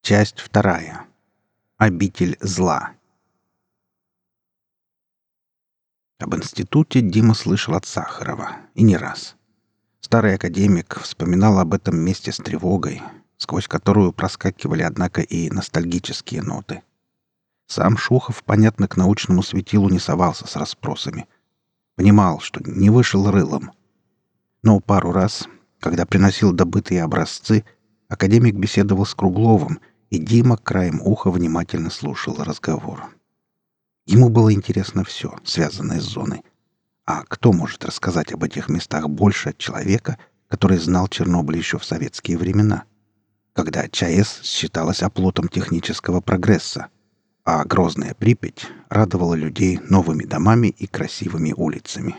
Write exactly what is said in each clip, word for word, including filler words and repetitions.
Часть вторая. Обитель зла. Об институте Дима слышал от Сахарова. И не раз. Старый академик вспоминал об этом месте с тревогой, сквозь которую проскакивали, однако, и ностальгические ноты. Сам Шухов, понятно, к научному светилу не совался с расспросами. Понимал, что не вышел рылом. Но пару раз, когда приносил добытые образцы, академик беседовал с Кругловым, и Дима краем уха внимательно слушал разговор. Ему было интересно все, связанное с зоной. А кто может рассказать об этих местах больше от человека, который знал Чернобыль еще в советские времена, когда ЧАЭС считалась оплотом технического прогресса, а грозная Припять радовала людей новыми домами и красивыми улицами.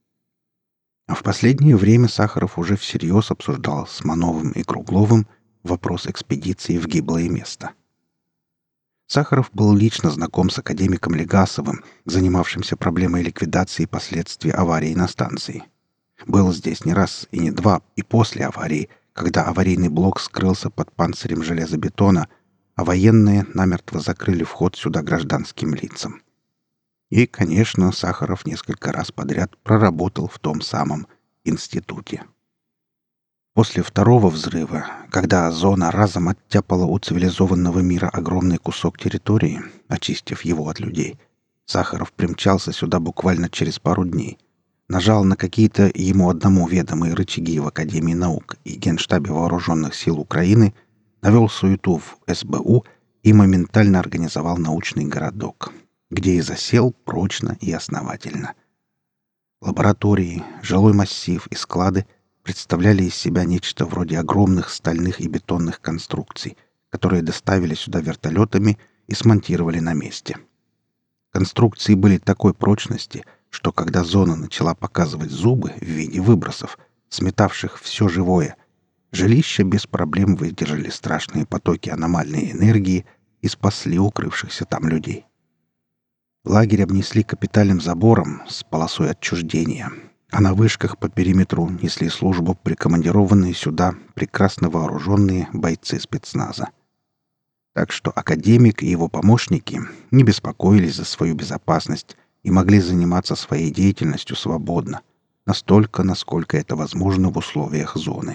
А в последнее время Сахаров уже всерьез обсуждал с Мановым и Кругловым вопрос экспедиции в гиблое место. Сахаров был лично знаком с академиком Легасовым, занимавшимся проблемой ликвидации последствий аварии на станции. Был здесь не раз и не два, и после аварии, когда аварийный блок скрылся под панцирем железобетона, а военные намертво закрыли вход сюда гражданским лицам. И, конечно, Сахаров несколько раз подряд проработал в том самом институте. После второго взрыва, когда зона разом оттяпала у цивилизованного мира огромный кусок территории, очистив его от людей, Сахаров примчался сюда буквально через пару дней, нажал на какие-то ему одному ведомые рычаги в Академии наук и Генштабе Вооруженных сил Украины, навел суету в эс бэ у и моментально организовал научный городок, где и засел прочно и основательно. Лаборатории, жилой массив и склады представляли из себя нечто вроде огромных стальных и бетонных конструкций, которые доставили сюда вертолетами и смонтировали на месте. Конструкции были такой прочности, что когда зона начала показывать зубы в виде выбросов, сметавших все живое, жилища без проблем выдержали страшные потоки аномальной энергии и спасли укрывшихся там людей. Лагерь обнесли капитальным забором с полосой отчуждения, а на вышках по периметру несли службу прикомандированные сюда прекрасно вооруженные бойцы спецназа. Так что академик и его помощники не беспокоились за свою безопасность и могли заниматься своей деятельностью свободно, настолько, насколько это возможно в условиях зоны.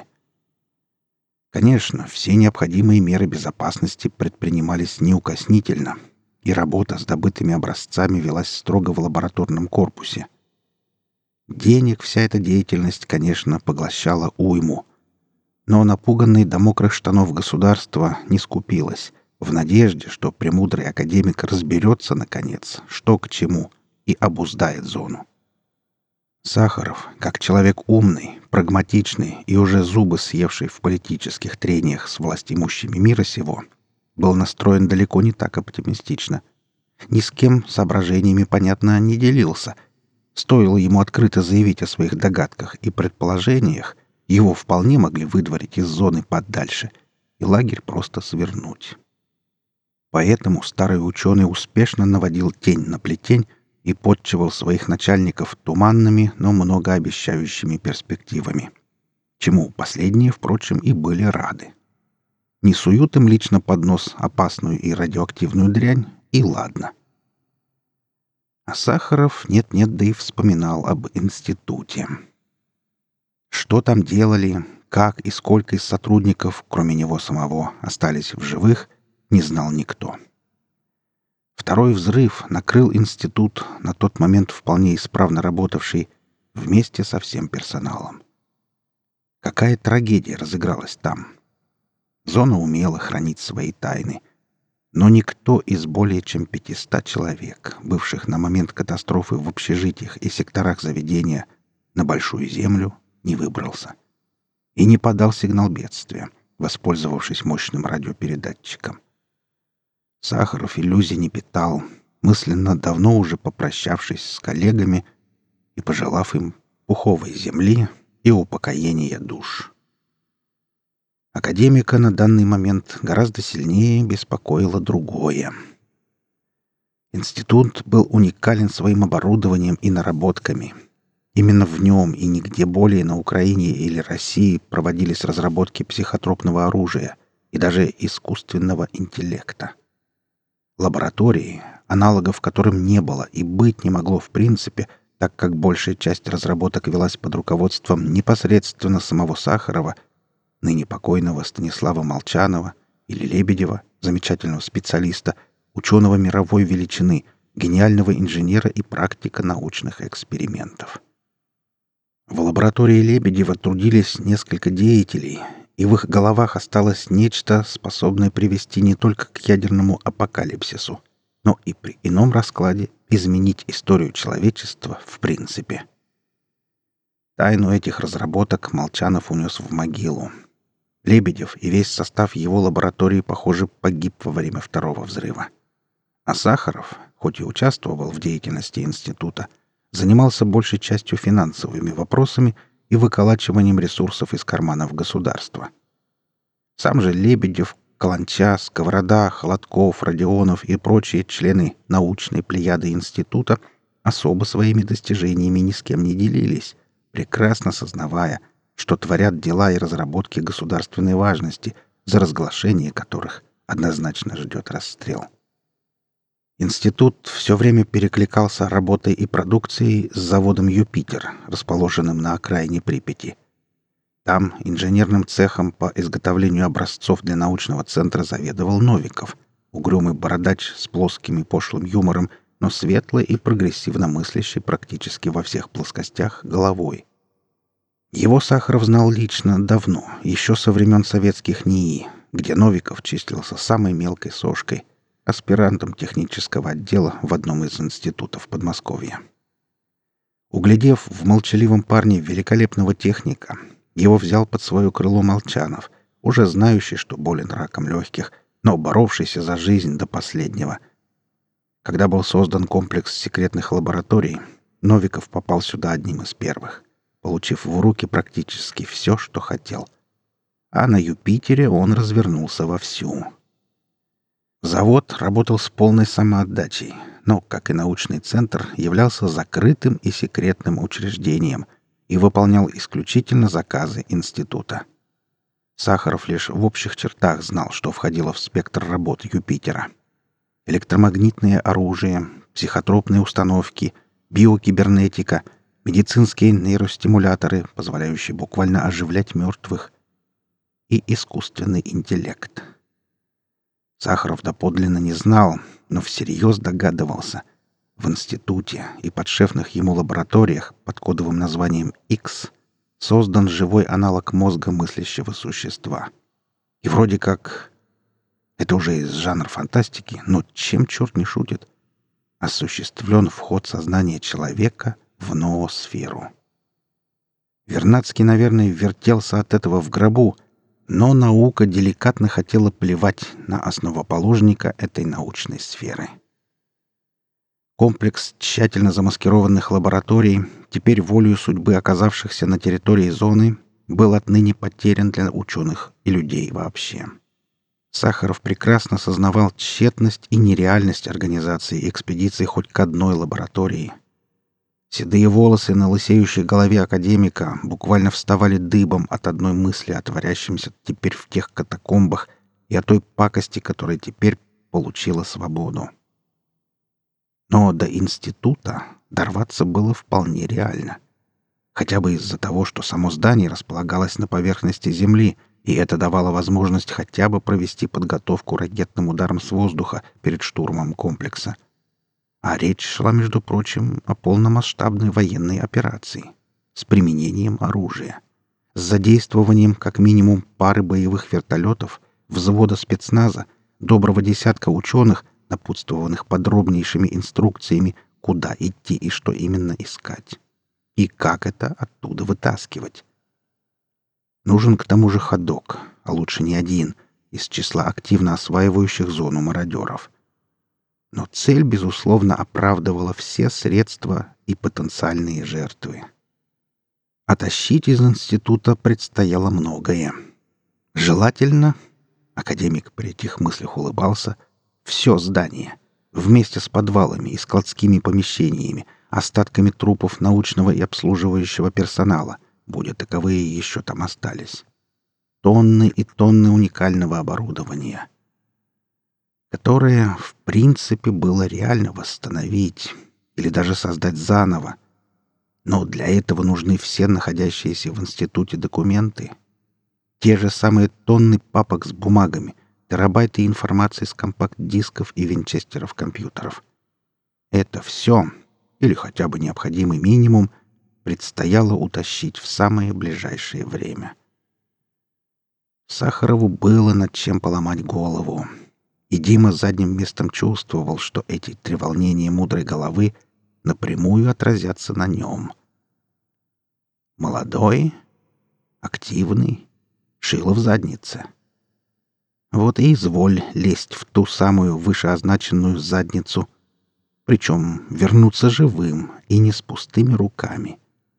Конечно, все необходимые меры безопасности предпринимались неукоснительно, и работа с добытыми образцами велась строго в лабораторном корпусе. Денег вся эта деятельность, конечно, поглощала уйму. Но напуганный до мокрых штанов государство не скупилось, в надежде, что премудрый академик разберется, наконец, что к чему, и обуздает зону. Сахаров, как человек умный, прагматичный и уже зубы съевший в политических трениях с властимущими мира сего, был настроен далеко не так оптимистично. Ни с кем соображениями, понятно, не делился. Стоило ему открыто заявить о своих догадках и предположениях, его вполне могли выдворить из зоны подальше и лагерь просто свернуть. Поэтому старый ученый успешно наводил тень на плетень и подчивал своих начальников туманными, но многообещающими перспективами, чему последние, впрочем, и были рады. Не суют им лично под нос опасную и радиоактивную дрянь, и ладно. А Сахаров нет-нет, да и вспоминал об институте. Что там делали, как и сколько из сотрудников, кроме него самого, остались в живых, не знал никто. Второй взрыв накрыл институт, на тот момент вполне исправно работавший, вместе со всем персоналом. Какая трагедия разыгралась там. Зона умела хранить свои тайны. Но никто из более чем пятисот человек, бывших на момент катастрофы в общежитиях и секторах заведения, на Большую Землю не выбрался. И не подал сигнал бедствия, воспользовавшись мощным радиопередатчиком. Сахаров иллюзий не питал, мысленно давно уже попрощавшись с коллегами и пожелав им пуховой земли и упокоения душ. Академика на данный момент гораздо сильнее беспокоило другое. Институт был уникален своим оборудованием и наработками. Именно в нем и нигде более на Украине или России проводились разработки психотропного оружия, и даже искусственного интеллекта. Лаборатории, аналогов которым не было и быть не могло в принципе, так как большая часть разработок велась под руководством непосредственно самого Сахарова, ныне покойного Станислава Молчанова или Лебедева, замечательного специалиста, ученого мировой величины, гениального инженера и практика научных экспериментов. В лаборатории Лебедева трудились несколько деятелей, и в их головах осталось нечто, способное привести не только к ядерному апокалипсису, но и при ином раскладе изменить историю человечества в принципе. Тайну этих разработок Молчанов унес в могилу. Лебедев и весь состав его лаборатории, похоже, погиб во время второго взрыва. А Сахаров, хоть и участвовал в деятельности института, занимался большей частью финансовыми вопросами и выколачиванием ресурсов из карманов государства. Сам же Лебедев, Каланча, Сковорода, Холодков, Родионов и прочие члены научной плеяды института особо своими достижениями ни с кем не делились, прекрасно сознавая, что творят дела и разработки государственной важности, за разглашение которых однозначно ждет расстрел. Институт все время перекликался работой и продукцией с заводом «Юпитер», расположенным на окраине Припяти. Там инженерным цехом по изготовлению образцов для научного центра заведовал Новиков, угрюмый бородач с плоским и пошлым юмором, но светлый и прогрессивно мыслящий практически во всех плоскостях головой. Его Сахаров знал лично давно, еще со времен советских НИИ, где Новиков числился самой мелкой сошкой, аспирантом технического отдела в одном из институтов Подмосковья. Углядев в молчаливом парне великолепного техника, его взял под свое крыло Молчанов, уже знающий, что болен раком легких, но боровшийся за жизнь до последнего. Когда был создан комплекс секретных лабораторий, Новиков попал сюда одним из первых, получив в руки практически все, что хотел. А на Юпитере он развернулся вовсю. Завод работал с полной самоотдачей, но, как и научный центр, являлся закрытым и секретным учреждением и выполнял исключительно заказы института. Сахаров лишь в общих чертах знал, что входило в спектр работ Юпитера. Электромагнитное оружие, психотропные установки, биокибернетика, медицинские нейростимуляторы, позволяющие буквально оживлять мертвых, и искусственный интеллект. Сахаров доподлинно не знал, но всерьез догадывался. В институте и подшефных ему лабораториях под кодовым названием X создан живой аналог мозга мыслящего существа. И вроде как... Это уже из жанра фантастики, но чем черт не шутит? Осуществлен вход сознания человека в ноосферу. Вернадский, наверное, вертелся от этого в гробу, но наука деликатно хотела плевать на основоположника этой научной сферы. Комплекс тщательно замаскированных лабораторий, теперь волею судьбы оказавшихся на территории зоны, был отныне потерян для ученых и людей вообще. Сахаров прекрасно сознавал тщетность и нереальность организации экспедиции хоть к одной лаборатории. Седые волосы на лысеющей голове академика буквально вставали дыбом от одной мысли о творящемся теперь в тех катакомбах и о той пакости, которая теперь получила свободу. Но до института дорваться было вполне реально. Хотя бы из-за того, что само здание располагалось на поверхности Земли, и это давало возможность хотя бы провести подготовку ракетным ударом с воздуха перед штурмом комплекса. А речь шла, между прочим, о полномасштабной военной операции с применением оружия, с задействованием как минимум пары боевых вертолетов, взвода спецназа, доброго десятка ученых, напутствованных подробнейшими инструкциями, куда идти и что именно искать, и как это оттуда вытаскивать. Нужен к тому же ходок, а лучше не один, из числа активно осваивающих зону мародеров. Но цель, безусловно, оправдывала все средства и потенциальные жертвы. Оттащить из института предстояло многое. Желательно, академик при этих мыслях улыбался, все здание, вместе с подвалами и складскими помещениями, остатками трупов научного и обслуживающего персонала, будь таковые еще там остались. тонны и тонны уникального оборудования, которое, в принципе, было реально восстановить или даже создать заново. Но для этого нужны все находящиеся в институте документы. Те же самые тонны папок с бумагами, терабайты информации с компакт-дисков и винчестеров компьютеров. Это все, или хотя бы необходимый минимум, предстояло утащить в самое ближайшее время. Сахарову было над чем поломать голову. И Дима задним местом чувствовал, что эти треволнения мудрой головы напрямую отразятся на нем. Молодой, активный, шило в заднице. Вот и изволь лезть в ту самую вышеозначенную задницу, причем вернуться живым и не с пустыми руками.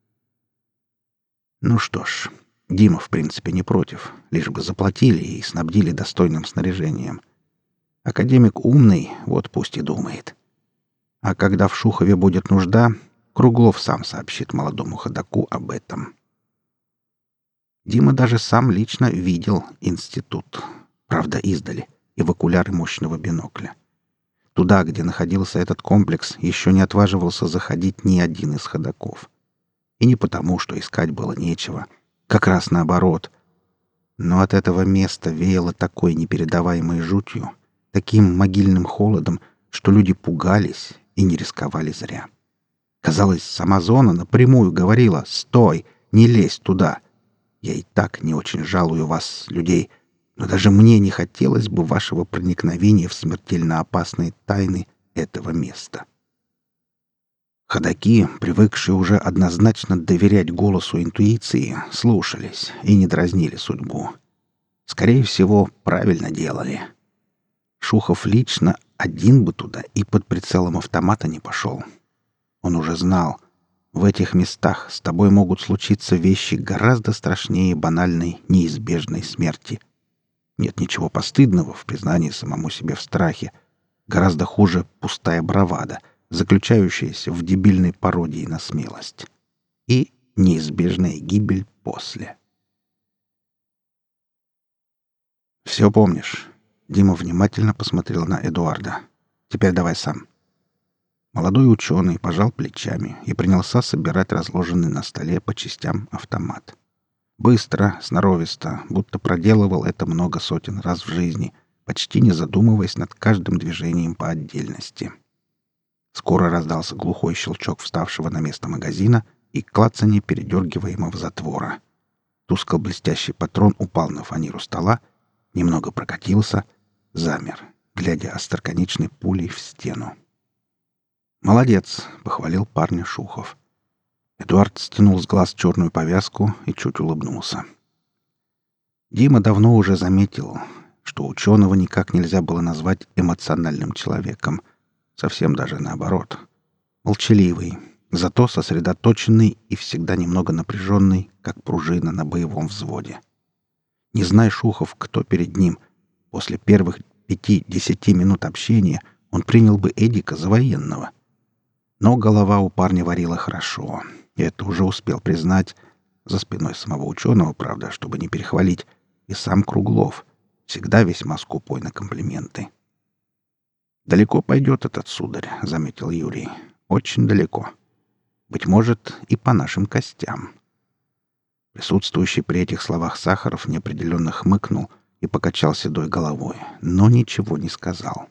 Ну что ж, Дима, в принципе, не против, лишь бы заплатили и снабдили достойным снаряжением. Академик умный, вот пусть и думает. А когда в Шухове будет нужда, Круглов сам сообщит молодому ходоку об этом. Дима даже сам лично видел институт, правда, издали, и в окуляры мощного бинокля. Туда, где находился этот комплекс, еще не отваживался заходить ни один из ходоков. И не потому, что искать было нечего, как раз наоборот. Но от этого места веяло такой непередаваемой жутью, таким могильным холодом, что люди пугались и не рисковали зря. Казалось, сама зона напрямую говорила: «Стой! Не лезь туда! Я и так не очень жалую вас, людей, но даже мне не хотелось бы вашего проникновения в смертельно опасные тайны этого места». Ходаки, привыкшие уже однозначно доверять голосу интуиции, слушались и не дразнили судьбу. Скорее всего, правильно делали. Шухов лично один бы туда и под прицелом автомата не пошел. Он уже знал, в этих местах с тобой могут случиться вещи гораздо страшнее банальной, неизбежной смерти. Нет ничего постыдного в признании самому себе в страхе. Гораздо хуже пустая бравада, заключающаяся в дебильной пародии на смелость. И неизбежная гибель после. «Все помнишь?» Дима внимательно посмотрел на Эдуарда. «Теперь давай сам». Молодой ученый пожал плечами и принялся собирать разложенный на столе по частям автомат. Быстро, сноровисто, будто проделывал это много сотен раз в жизни, почти не задумываясь над каждым движением по отдельности. Скоро раздался глухой щелчок вставшего на место магазина и клацанье передергиваемого затвора. Тускло-блестящий патрон упал на фанеру стола, немного прокатился, замер, глядя остроконечной пулей в стену. «Молодец!» — похвалил парня Шухов. Эдуард стянул с глаз черную повязку и чуть улыбнулся. Дима давно уже заметил, что ученого никак нельзя было назвать эмоциональным человеком. Совсем даже наоборот. Молчаливый, зато сосредоточенный и всегда немного напряженный, как пружина на боевом взводе. Не зная Шухов, кто перед ним, после первых пяти-десяти минут общения он принял бы Эдика за военного. Но голова у парня варила хорошо, и это уже успел признать, за спиной самого ученого, правда, чтобы не перехвалить, и сам Круглов, всегда весьма скупой на комплименты. «Далеко пойдет этот сударь», — заметил Юрий. «Очень далеко. Быть может, и по нашим костям». Присутствующий при этих словах Сахаров неопределенно хмыкнул и покачал седой головой, но ничего не сказал.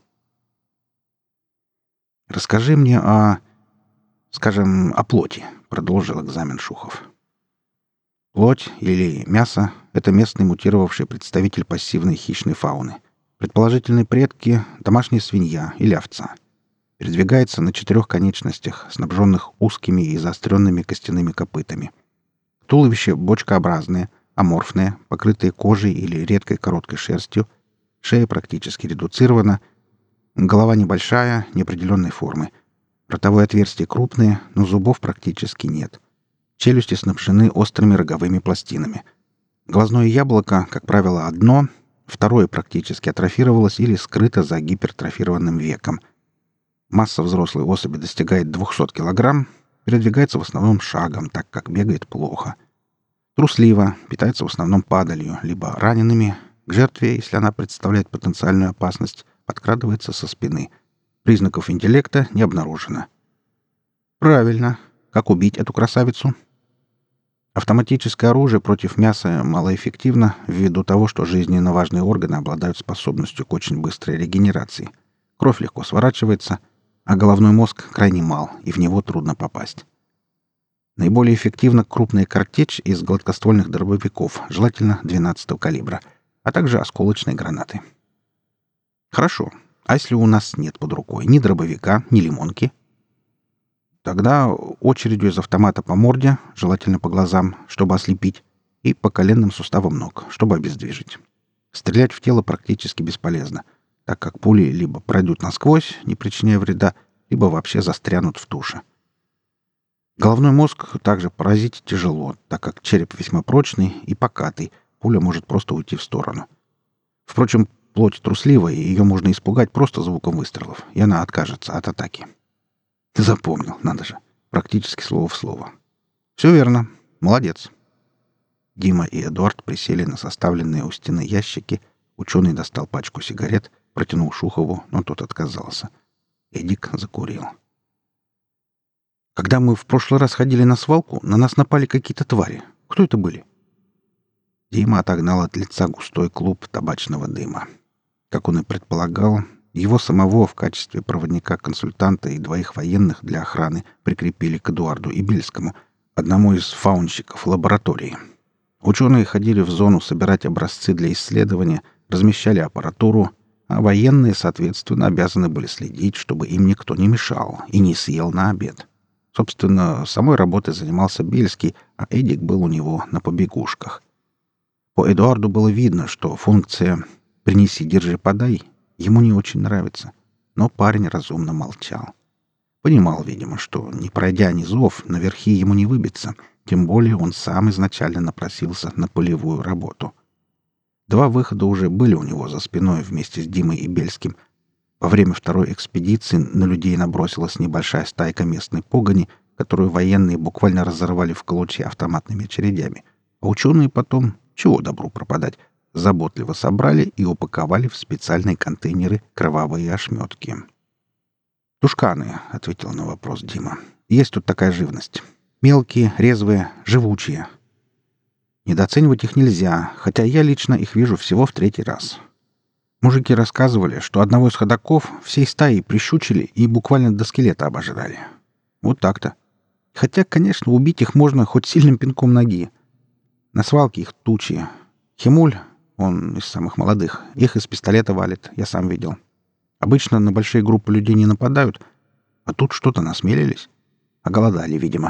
«Расскажи мне о, скажем, о плоти», — продолжил экзамен Шухов. Плоть или мясо — это местный мутировавший представитель пассивной хищной фауны. Предположительные предки — домашняя свинья или овца. Передвигается на четырех конечностях, снабженных узкими и заостренными костяными копытами. Туловище бочкообразное, аморфное, покрытое кожей или редкой короткой шерстью. Шея практически редуцирована. Голова небольшая, неопределенной формы. Ротовое отверстие крупное, но зубов практически нет. Челюсти снабжены острыми роговыми пластинами. Глазное яблоко, как правило, одно, второе практически атрофировалось или скрыто за гипертрофированным веком. Масса взрослой особи достигает двухсот килограмм, передвигается в основном шагом, так как бегает плохо. Трусливо, питается в основном падалью, либо ранеными. К жертве, если она представляет потенциальную опасность, подкрадывается со спины. Признаков интеллекта не обнаружено. Правильно. Как убить эту красавицу? Автоматическое оружие против мяса малоэффективно ввиду того, что жизненно важные органы обладают способностью к очень быстрой регенерации. Кровь легко сворачивается, а головной мозг крайне мал, и в него трудно попасть. Наиболее эффективна крупная картечь из гладкоствольных дробовиков, желательно двенадцатого калибра, а также осколочные гранаты. Хорошо. А если у нас нет под рукой ни дробовика, ни лимонки? Тогда очередью из автомата по морде, желательно по глазам, чтобы ослепить, и по коленным суставам ног, чтобы обездвижить. Стрелять в тело практически бесполезно, так как пули либо пройдут насквозь, не причиняя вреда, либо вообще застрянут в туше. Головной мозг также поразить тяжело, так как череп весьма прочный и покатый, пуля может просто уйти в сторону. Впрочем, плоть трусливая, и ее можно испугать просто звуком выстрелов, и она откажется от атаки. Ты запомнил, надо же. Практически слово в слово. Все верно. Молодец. Дима и Эдуард присели на составленные у стены ящики. Ученый достал пачку сигарет, протянул Шухову, но тот отказался. Эдик закурил. Когда мы в прошлый раз ходили на свалку, на нас напали какие-то твари. Кто это были? Дима отогнал от лица густой клуб табачного дыма. Как он и предполагал, его самого в качестве проводника-консультанта и двоих военных для охраны прикрепили к Эдуарду Ибельскому, одному из фаунщиков лаборатории. Ученые ходили в зону собирать образцы для исследования, размещали аппаратуру, а военные, соответственно, обязаны были следить, чтобы им никто не мешал и не съел на обед. Собственно, самой работой занимался Бельский, а Эдик был у него на побегушках. По Эдуарду было видно, что функция «принеси, держи, подай» ему не очень нравится, но парень разумно молчал. Понимал, видимо, что, не пройдя низов, наверхи ему не выбиться, тем более он сам изначально напросился на полевую работу. Два выхода уже были у него за спиной вместе с Димой и Бельским. Во время второй экспедиции на людей набросилась небольшая стайка местной погони, которую военные буквально разорвали в клочья автоматными очередями. А ученые потом, чего добру пропадать, заботливо собрали и упаковали в специальные контейнеры кровавые ошметки. «Тушканы», — ответил на вопрос Дима. «Есть тут такая живность. Мелкие, резвые, живучие. Недооценивать их нельзя, хотя я лично их вижу всего в третий раз. Мужики рассказывали, что одного из ходоков всей стаей прищучили и буквально до скелета обожрали. Вот так-то. Хотя, конечно, убить их можно хоть сильным пинком ноги. На свалке их тучи. Химуль, он из самых молодых, их из пистолета валит, я сам видел. Обычно на большие группы людей не нападают, а тут что-то насмелились. Оголодали, видимо.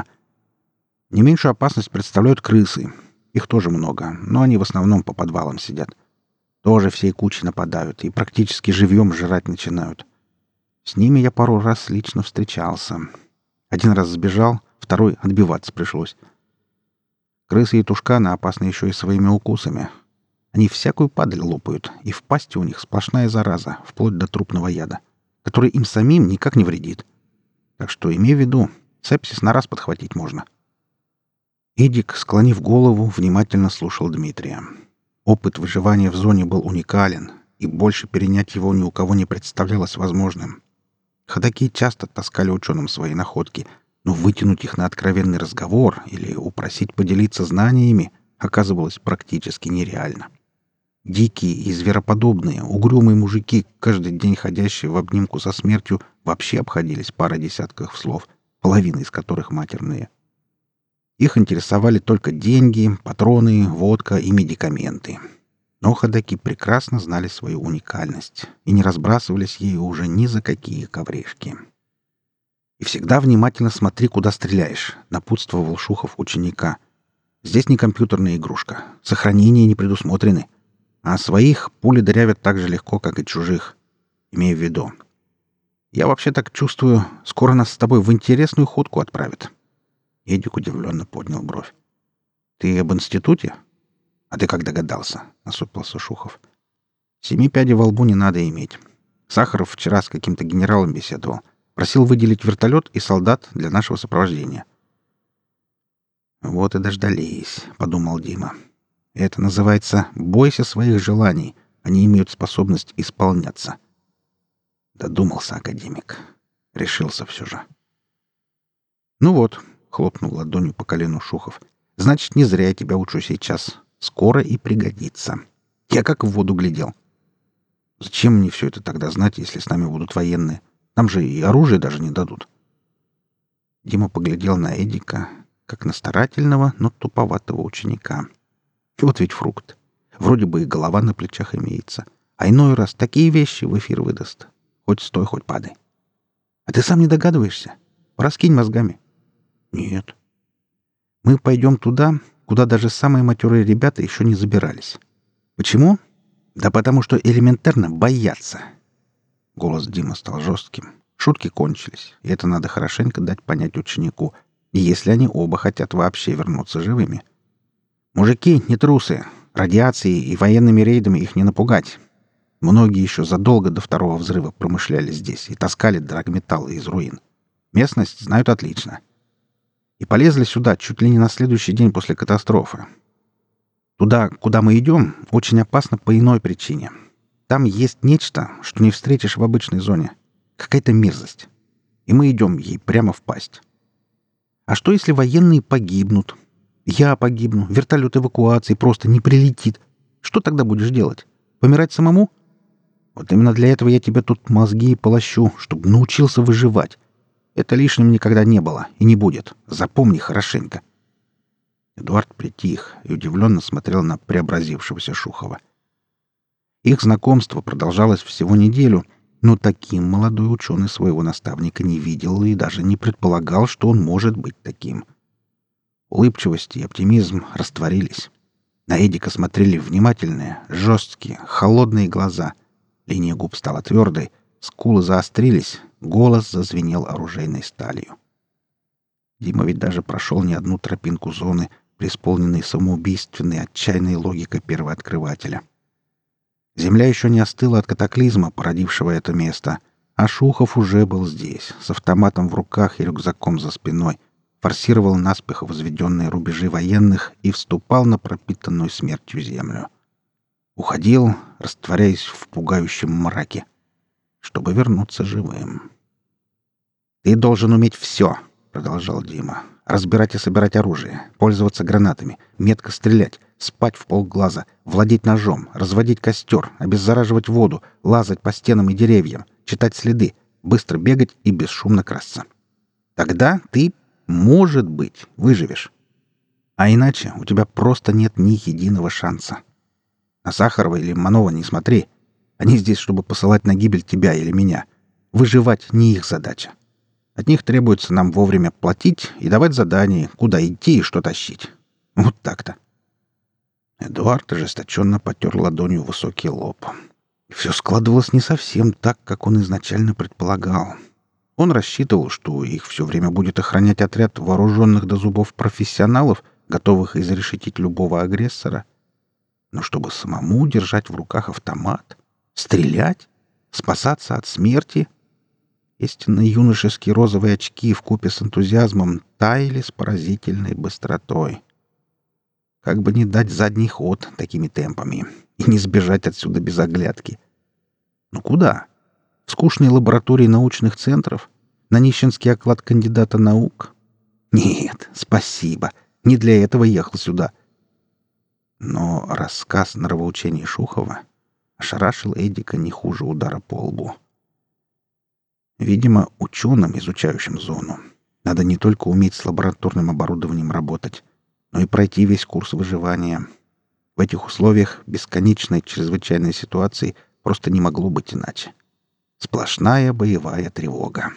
Не меньшую опасность представляют крысы. Их тоже много, но они в основном по подвалам сидят. Тоже всей кучей нападают и практически живьем жрать начинают. С ними я пару раз лично встречался. Один раз сбежал, второй отбиваться пришлось. Крысы и тушканы опасны еще и своими укусами. Они всякую падаль лопают, и в пасти у них сплошная зараза, вплоть до трупного яда, который им самим никак не вредит. Так что имей в виду, сепсис на раз подхватить можно. Эдик, склонив голову, внимательно слушал Дмитрия. Опыт выживания в зоне был уникален, и больше перенять его ни у кого не представлялось возможным. Ходаки часто таскали ученым свои находки, но вытянуть их на откровенный разговор или упросить поделиться знаниями оказывалось практически нереально. Дикие и звероподобные, угрюмые мужики, каждый день ходящие в обнимку со смертью, вообще обходились парой десятков слов, половина из которых матерные. Их интересовали только деньги, патроны, водка и медикаменты. Но ходаки прекрасно знали свою уникальность и не разбрасывались ею уже ни за какие ковришки. «И всегда внимательно смотри, куда стреляешь», — напутствовал Шухов ученика. «Здесь не компьютерная игрушка. Сохранения не предусмотрены. А своих пули дырявят так же легко, как и чужих. Имей в виду. Я вообще так чувствую, скоро нас с тобой в интересную ходку отправят». Эдик удивленно поднял бровь. «Ты об институте? А ты как догадался?» — насупился Шухов. «Семи пядей во лбу не надо иметь. Сахаров вчера с каким-то генералом беседовал. Просил выделить вертолет и солдат для нашего сопровождения». «Вот и дождались», — подумал Дима. «Это называется «бойся своих желаний». Они имеют способность исполняться». Додумался академик. Решился все же. «Ну вот», — хлопнул ладонью по колену Шухов, — «значит, не зря я тебя учу сейчас. Скоро и пригодится. Я как в воду глядел». «Зачем мне все это тогда знать, если с нами будут военные? Нам же и оружие даже не дадут». Дима поглядел на Эдика, как на старательного, но туповатого ученика. И вот ведь фрукт. Вроде бы и голова на плечах имеется, а иной раз такие вещи в эфир выдаст. Хоть стой, хоть падай. А ты сам не догадываешься? Раскинь мозгами. Нет. Мы пойдем туда, куда даже самые матерые ребята еще не забирались. Почему? Да потому что элементарно боятся. Голос Димы стал жестким. Шутки кончились, и это надо хорошенько дать понять ученику, и если они оба хотят вообще вернуться живыми. Мужики не трусы. Радиацией и военными рейдами их не напугать. Многие еще задолго до второго взрыва промышляли здесь и таскали драгметаллы из руин. Местность знают отлично. И полезли сюда чуть ли не на следующий день после катастрофы. Туда, куда мы идем, очень опасно по иной причине. Там есть нечто, что не встретишь в обычной зоне. Какая-то мерзость. И мы идем ей прямо в пасть. А что, если военные погибнут? Я погибну, вертолет эвакуации просто не прилетит. Что тогда будешь делать? Помирать самому? Вот именно для этого я тебе тут мозги полощу, чтобы научился выживать. Это лишним никогда не было и не будет. Запомни хорошенько. Эдуард притих и удивленно смотрел на преобразившегося Шухова. Их знакомство продолжалось всего неделю, но таким молодой ученый своего наставника не видел и даже не предполагал, что он может быть таким. Улыбчивость и оптимизм растворились. На Эдика смотрели внимательные, жесткие, холодные глаза. Линия губ стала твердой, скулы заострились, голос зазвенел оружейной сталью. Дима ведь даже прошел не одну тропинку зоны, преисполненной самоубийственной, отчаянной логикой первооткрывателя. Земля еще не остыла от катаклизма, породившего это место, а Шухов уже был здесь, с автоматом в руках и рюкзаком за спиной, форсировал наспех возведенные рубежи военных и вступал на пропитанную смертью землю. Уходил, растворяясь в пугающем мраке, чтобы вернуться живым. «Ты должен уметь все», — продолжал Дима. «Разбирать и собирать оружие, пользоваться гранатами, метко стрелять, спать в полглаза, владеть ножом, разводить костер, обеззараживать воду, лазать по стенам и деревьям, читать следы, быстро бегать и бесшумно красться. Тогда ты, может быть, выживешь. А иначе у тебя просто нет ни единого шанса. На Сахарова или Манова не смотри. Они здесь, чтобы посылать на гибель тебя или меня. Выживать не их задача. От них требуется нам вовремя платить и давать задания, куда идти и что тащить. Вот так-то». Эдуард ожесточенно потер ладонью высокий лоб. И все складывалось не совсем так, как он изначально предполагал. Он рассчитывал, что их все время будет охранять отряд вооруженных до зубов профессионалов, готовых изрешетить любого агрессора. Но чтобы самому держать в руках автомат, стрелять, спасаться от смерти... Истинно юношеские розовые очки вкупе с энтузиазмом таяли с поразительной быстротой. Как бы не дать задний ход такими темпами и не сбежать отсюда без оглядки. Ну куда? В скучные лаборатории научных центров? На нищенский оклад кандидата наук? Нет, спасибо. Не для этого ехал сюда. Но рассказ нравоучений Шухова ошарашил Эдика не хуже удара по лбу. Видимо, ученым, изучающим зону, надо не только уметь с лабораторным оборудованием работать, но и пройти весь курс выживания. В этих условиях бесконечной чрезвычайной ситуации просто не могло быть иначе. Сплошная боевая тревога.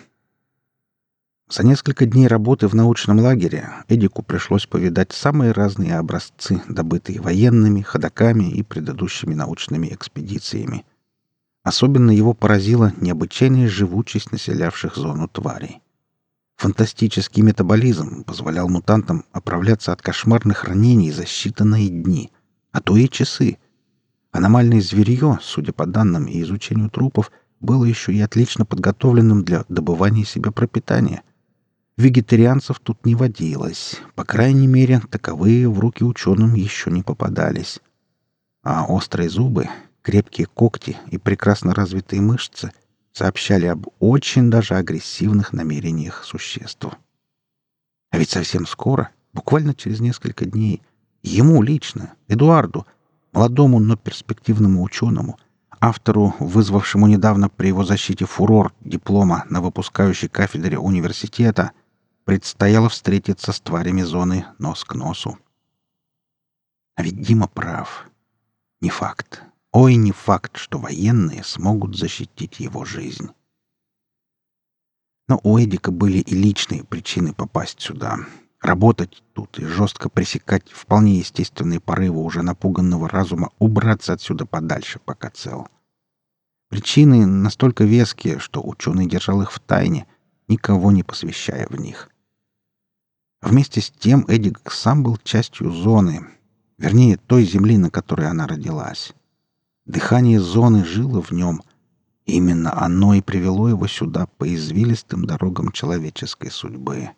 За несколько дней работы в научном лагере Эдику пришлось повидать самые разные образцы, добытые военными, ходоками и предыдущими научными экспедициями. Особенно его поразила необычайная живучесть населявших зону тварей. Фантастический метаболизм позволял мутантам оправляться от кошмарных ранений за считанные дни, а то и часы. Аномальное зверье, судя по данным и изучению трупов, было еще и отлично подготовленным для добывания себе пропитания. Вегетарианцев тут не водилось. По крайней мере, таковые в руки ученым еще не попадались. А острые зубы, крепкие когти и прекрасно развитые мышцы сообщали об очень даже агрессивных намерениях существ. А ведь совсем скоро, буквально через несколько дней, ему лично, Эдуарду, молодому, но перспективному ученому, автору, вызвавшему недавно при его защите фурор диплома на выпускающей кафедре университета, предстояло встретиться с тварями зоны нос к носу. А ведь Дима прав. Не факт. Ой, не факт, что военные смогут защитить его жизнь. Но у Эдика были и личные причины попасть сюда. Работать тут и жестко пресекать вполне естественные порывы уже напуганного разума убраться отсюда подальше, пока цел. Причины настолько веские, что ученый держал их в тайне, никого не посвящая в них. Вместе с тем Эдик сам был частью зоны, вернее, той земли, на которой она родилась. Дыхание зоны жило в нем, и именно оно и привело его сюда по извилистым дорогам человеческой судьбы.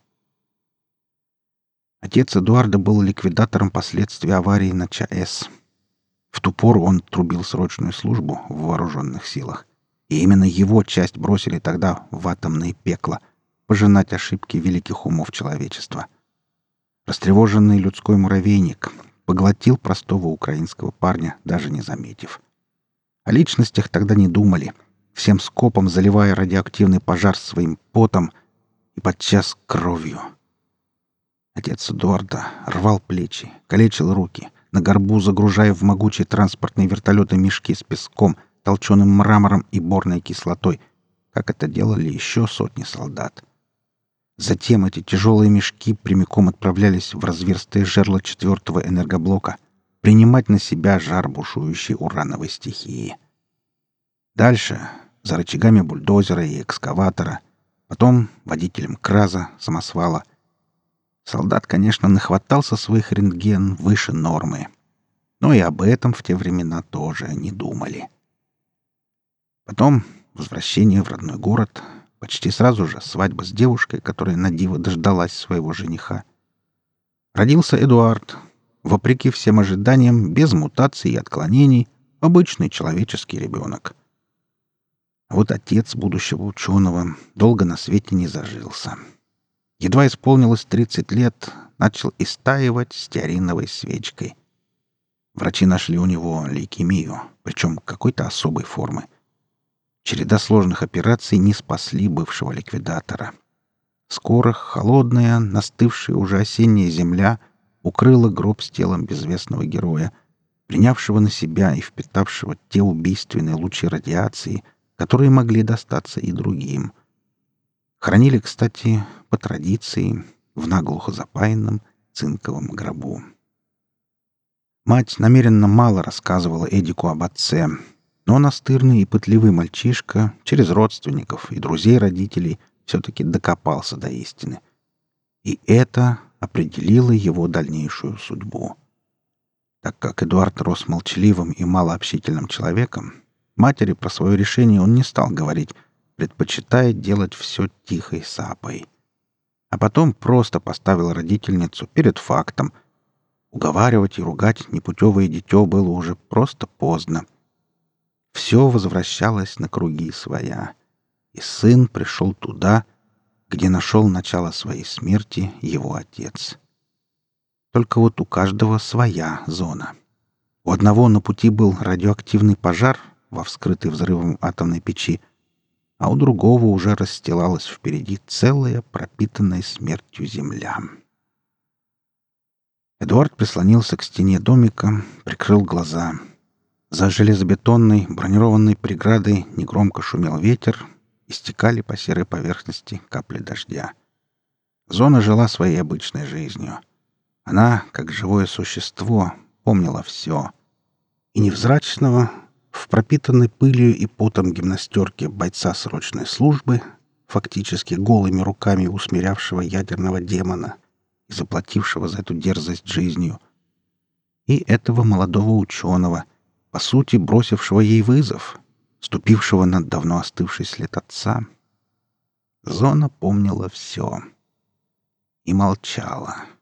Отец Эдуарда был ликвидатором последствий аварии на ЧАЭС. В ту пору он трубил срочную службу в вооруженных силах, и именно его часть бросили тогда в атомное пекло, пожинать ошибки великих умов человечества. Растревоженный людской муравейник поглотил простого украинского парня, даже не заметив. О личностях тогда не думали, всем скопом заливая радиоактивный пожар своим потом и подчас кровью. Отец Эдуарда рвал плечи, калечил руки, на горбу загружая в могучие транспортные вертолеты мешки с песком, толченым мрамором и борной кислотой, как это делали еще сотни солдат. Затем эти тяжелые мешки прямиком отправлялись в разверстое жерло четвертого энергоблока, принимать на себя жар бушующей урановой стихии. Дальше, за рычагами бульдозера и экскаватора, потом водителем краза, самосвала. Солдат, конечно, нахватался своих рентген выше нормы, но и об этом в те времена тоже не думали. Потом возвращение в родной город, почти сразу же свадьба с девушкой, которая на диво дождалась своего жениха. Родился Эдуард, вопреки всем ожиданиям, без мутаций и отклонений, обычный человеческий ребенок. А вот отец будущего ученого долго на свете не зажился. Едва исполнилось тридцать лет, начал истаивать стеариновой свечкой. Врачи нашли у него лейкемию, причем какой-то особой формы. Череда сложных операций не спасли бывшего ликвидатора. Скоро холодная, настывшая уже осенняя земля укрыла гроб с телом безвестного героя, принявшего на себя и впитавшего те убийственные лучи радиации, которые могли достаться и другим. Хранили, кстати, по традиции, в наглухо запаянном цинковом гробу. Мать намеренно мало рассказывала Эдику об отце, но настырный и пытливый мальчишка через родственников и друзей родителей все-таки докопался до истины. И это определило его дальнейшую судьбу. Так как Эдуард рос молчаливым и малообщительным человеком, матери про свое решение он не стал говорить, предпочитая делать все тихой сапой. А потом просто поставил родительницу перед фактом. Уговаривать и ругать непутевое дитё было уже просто поздно. Все возвращалось на круги своя, и сын пришел туда, где нашел начало своей смерти его отец. Только вот у каждого своя зона. У одного на пути был радиоактивный пожар во вскрытой взрывом атомной печи, а у другого уже расстилалась впереди целая пропитанная смертью земля. Эдуард прислонился к стене домика, прикрыл глаза. За железобетонной бронированной преградой негромко шумел ветер, и стекали по серой поверхности капли дождя. Зона жила своей обычной жизнью. Она, как живое существо, помнила все. И невзрачного, в пропитанной пылью и потом гимнастерке бойца срочной службы, фактически голыми руками усмирявшего ядерного демона и заплатившего за эту дерзость жизнью, и этого молодого ученого, по сути, бросившего ей вызов, ступившего на давно остывший след отца. Зона помнила все. И молчала.